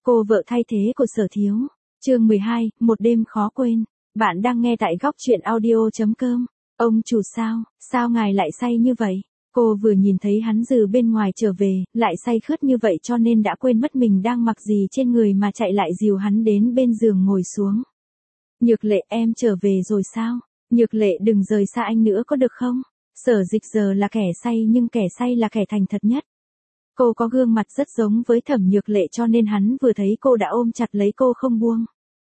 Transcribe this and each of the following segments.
Cô vợ thay thế của Sở Thiếu. Chương 12, một đêm khó quên. Bạn đang nghe tại góc truyện audio.com. Ông chủ sao ngài lại say như vậy? Cô vừa nhìn thấy hắn từ bên ngoài trở về, lại say khướt như vậy cho nên đã quên mất mình đang mặc gì trên người mà chạy lại dìu hắn đến bên giường ngồi xuống. Nhược Lệ, em trở về rồi sao? Nhược Lệ, đừng rời xa anh nữa có được không? Sở Dịch giờ là kẻ say nhưng kẻ say là kẻ thành thật nhất. Cô có gương mặt rất giống với Thẩm Nhược Lệ cho nên hắn vừa thấy cô đã ôm chặt lấy cô không buông.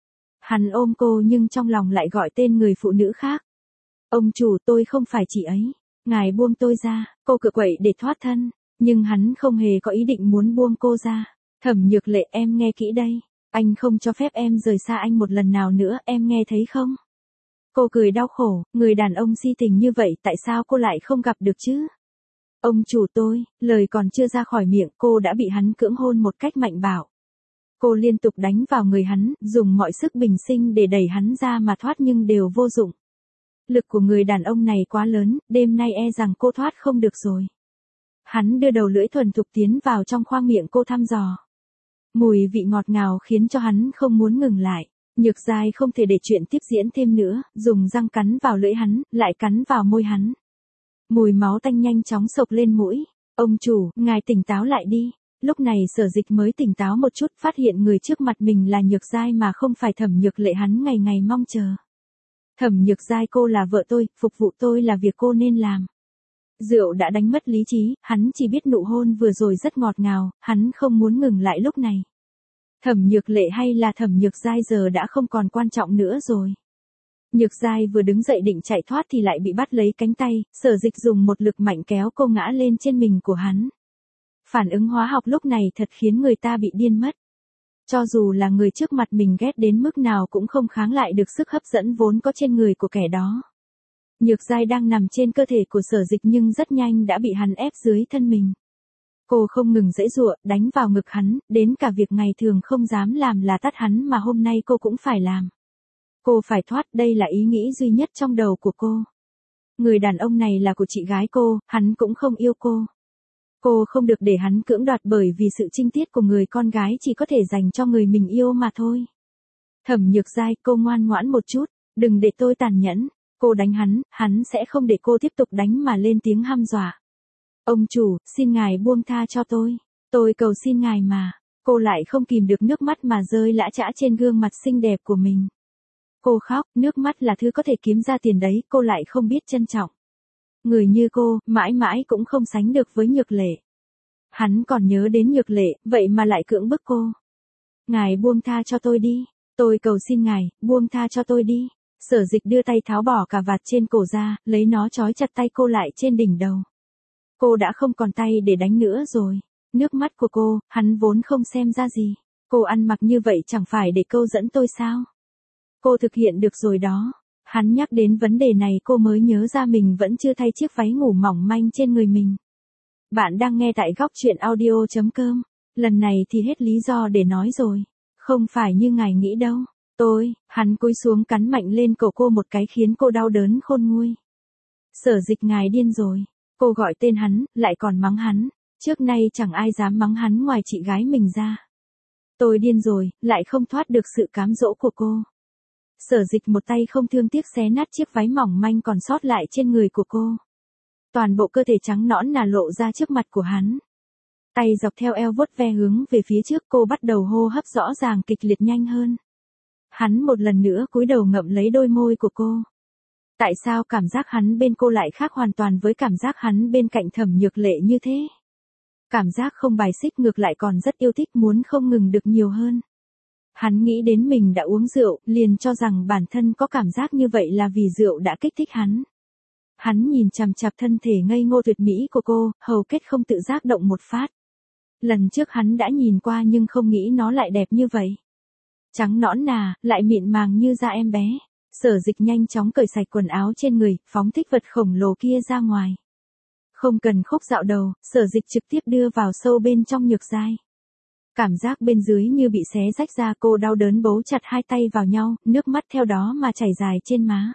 Hắn ôm cô nhưng trong lòng lại gọi tên người phụ nữ khác. Ông chủ, tôi không phải chị ấy. Ngài buông tôi ra. Cô cựa quậy để thoát thân. Nhưng hắn không hề có ý định muốn buông cô ra. Thẩm Nhược Lệ, em nghe kỹ đây. Anh không cho phép em rời xa anh một lần nào nữa, em nghe thấy không? Cô cười đau khổ, người đàn ông si tình như vậy tại sao cô lại không gặp được chứ? Ông chủ tôi, lời còn chưa ra khỏi miệng cô đã bị hắn cưỡng hôn một cách mạnh bạo. Cô liên tục đánh vào người hắn, dùng mọi sức bình sinh để đẩy hắn ra mà thoát nhưng đều vô dụng. Lực của người đàn ông này quá lớn, đêm nay e rằng cô thoát không được rồi. Hắn đưa đầu lưỡi thuần thục tiến vào trong khoang miệng cô thăm dò. Mùi vị ngọt ngào khiến cho hắn không muốn ngừng lại. Nhược Giai không thể để chuyện tiếp diễn thêm nữa, dùng răng cắn vào lưỡi hắn, lại cắn vào môi hắn. Mùi máu tanh nhanh chóng xộc lên mũi. Ông chủ, ngài tỉnh táo lại đi. Lúc này Sở Dịch mới tỉnh táo một chút, phát hiện người trước mặt mình là Nhược Giai mà không phải Thẩm Nhược Lệ hắn ngày ngày mong chờ. Thẩm Nhược Giai, cô là vợ tôi, phục vụ tôi là việc cô nên làm. Rượu đã đánh mất lý trí, hắn chỉ biết nụ hôn vừa rồi rất ngọt ngào, hắn không muốn ngừng lại lúc này. Thẩm Nhược Lệ hay là Thẩm Nhược Giai giờ đã không còn quan trọng nữa rồi. Nhược Giai vừa đứng dậy định chạy thoát thì lại bị bắt lấy cánh tay, Sở Dịch dùng một lực mạnh kéo cô ngã lên trên mình của hắn. Phản ứng hóa học lúc này thật khiến người ta bị điên mất. Cho dù là người trước mặt mình ghét đến mức nào cũng không kháng lại được sức hấp dẫn vốn có trên người của kẻ đó. Nhược Giai đang nằm trên cơ thể của Sở Dịch nhưng rất nhanh đã bị hắn ép dưới thân mình. Cô không ngừng giãy giụa, đánh vào ngực hắn, đến cả việc ngày thường không dám làm là tát hắn mà hôm nay cô cũng phải làm. Cô phải thoát, đây là ý nghĩ duy nhất trong đầu của cô. Người đàn ông này là của chị gái cô, hắn cũng không yêu cô. Cô không được để hắn cưỡng đoạt bởi vì sự trinh tiết của người con gái chỉ có thể dành cho người mình yêu mà thôi. Thẩm Nhược Giai, cô ngoan ngoãn một chút, đừng để tôi tàn nhẫn. Cô đánh hắn sẽ không để cô tiếp tục đánh mà lên tiếng hăm dọa. Ông chủ, xin ngài buông tha cho tôi cầu xin ngài mà. Cô lại không kìm được nước mắt mà rơi lã chã trên gương mặt xinh đẹp của mình. Cô khóc, nước mắt là thứ có thể kiếm ra tiền đấy, cô lại không biết trân trọng. Người như cô, mãi mãi cũng không sánh được với Nhược Lệ. Hắn còn nhớ đến Nhược Lệ, vậy mà lại cưỡng bức cô. Ngài buông tha cho tôi đi, tôi cầu xin ngài, buông tha cho tôi đi. Sở Dịch đưa tay tháo bỏ cà vạt trên cổ ra, lấy nó trói chặt tay cô lại trên đỉnh đầu. Cô đã không còn tay để đánh nữa rồi. Nước mắt của cô, hắn vốn không xem ra gì. Cô ăn mặc như vậy chẳng phải để câu dẫn tôi sao? Cô thực hiện được rồi đó. Hắn nhắc đến vấn đề này cô mới nhớ ra mình vẫn chưa thay chiếc váy ngủ mỏng manh trên người mình. Bạn đang nghe tại góc truyện audio.com. Lần này thì hết lý do để nói rồi. Không phải như ngài nghĩ đâu. Hắn cúi xuống cắn mạnh lên cổ cô một cái khiến cô đau đớn khôn nguôi. Sở Dịch, ngài điên rồi. Cô gọi tên hắn, lại còn mắng hắn. Trước nay chẳng ai dám mắng hắn ngoài chị gái mình ra. Tôi điên rồi, lại không thoát được sự cám dỗ của cô. Sở Dịch một tay không thương tiếc xé nát chiếc váy mỏng manh còn sót lại trên người của cô. Toàn bộ cơ thể trắng nõn nà lộ ra trước mặt của hắn. Tay dọc theo eo vuốt ve hướng về phía trước, cô bắt đầu hô hấp rõ ràng kịch liệt nhanh hơn. Hắn một lần nữa cúi đầu ngậm lấy đôi môi của cô. Tại sao cảm giác hắn bên cô lại khác hoàn toàn với cảm giác hắn bên cạnh Thẩm Nhược Lệ như thế? Cảm giác không bài xích, ngược lại còn rất yêu thích, muốn không ngừng được nhiều hơn. Hắn nghĩ đến mình đã uống rượu, liền cho rằng bản thân có cảm giác như vậy là vì rượu đã kích thích hắn. Hắn nhìn chằm chằm thân thể ngây ngô tuyệt mỹ của cô, hầu kết không tự giác động một phát. Lần trước hắn đã nhìn qua nhưng không nghĩ nó lại đẹp như vậy. Trắng nõn nà, lại mịn màng như da em bé. Sở Dịch nhanh chóng cởi sạch quần áo trên người, phóng thích vật khổng lồ kia ra ngoài. Không cần khúc dạo đầu, Sở Dịch trực tiếp đưa vào sâu bên trong Nhược Giai. Cảm giác bên dưới như bị xé rách ra, cô đau đớn bấu chặt hai tay vào nhau, nước mắt theo đó mà chảy dài trên má.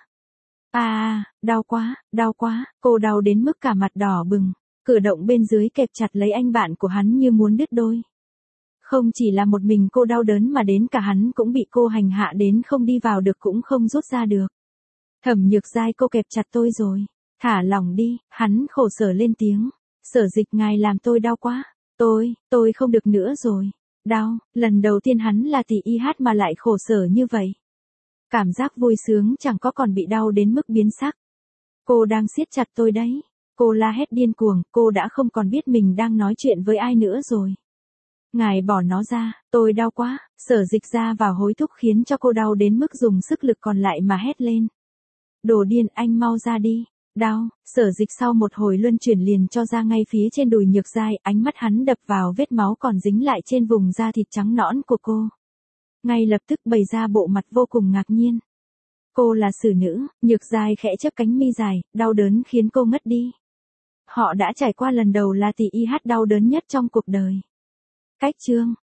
Đau quá, cô đau đến mức cả mặt đỏ bừng. Cử động bên dưới kẹp chặt lấy anh bạn của hắn như muốn đứt đôi. Không chỉ là một mình cô đau đớn mà đến cả hắn cũng bị cô hành hạ đến không đi vào được cũng không rút ra được. Thẩm Nhược Giai, cô kẹp chặt tôi rồi. Thả lỏng đi, hắn khổ sở lên tiếng. Sở Dịch, ngài làm tôi đau quá. Tôi không được nữa rồi. Đau, lần đầu tiên hắn là tỷ y hát mà lại khổ sở như vậy. Cảm giác vui sướng chẳng có, còn bị đau đến mức biến sắc. Cô đang siết chặt tôi đấy. Cô la hét điên cuồng, cô đã không còn biết mình đang nói chuyện với ai nữa rồi. Ngài bỏ nó ra, tôi đau quá. Sở Dịch ra vào hối thúc khiến cho cô đau đến mức dùng sức lực còn lại mà hét lên. Đồ điên, anh mau ra đi. Đau. Sở Dịch sau một hồi luân chuyển liền cho ra ngay phía trên đùi Nhược Giai, ánh mắt hắn đập vào vết máu còn dính lại trên vùng da thịt trắng nõn của cô. Ngay lập tức bày ra bộ mặt vô cùng ngạc nhiên. Cô là xử nữ. Nhược Giai khẽ chớp cánh mi dài, đau đớn khiến cô ngất đi. Họ đã trải qua lần đầu là tỷ y hát đau đớn nhất trong cuộc đời. Cách chương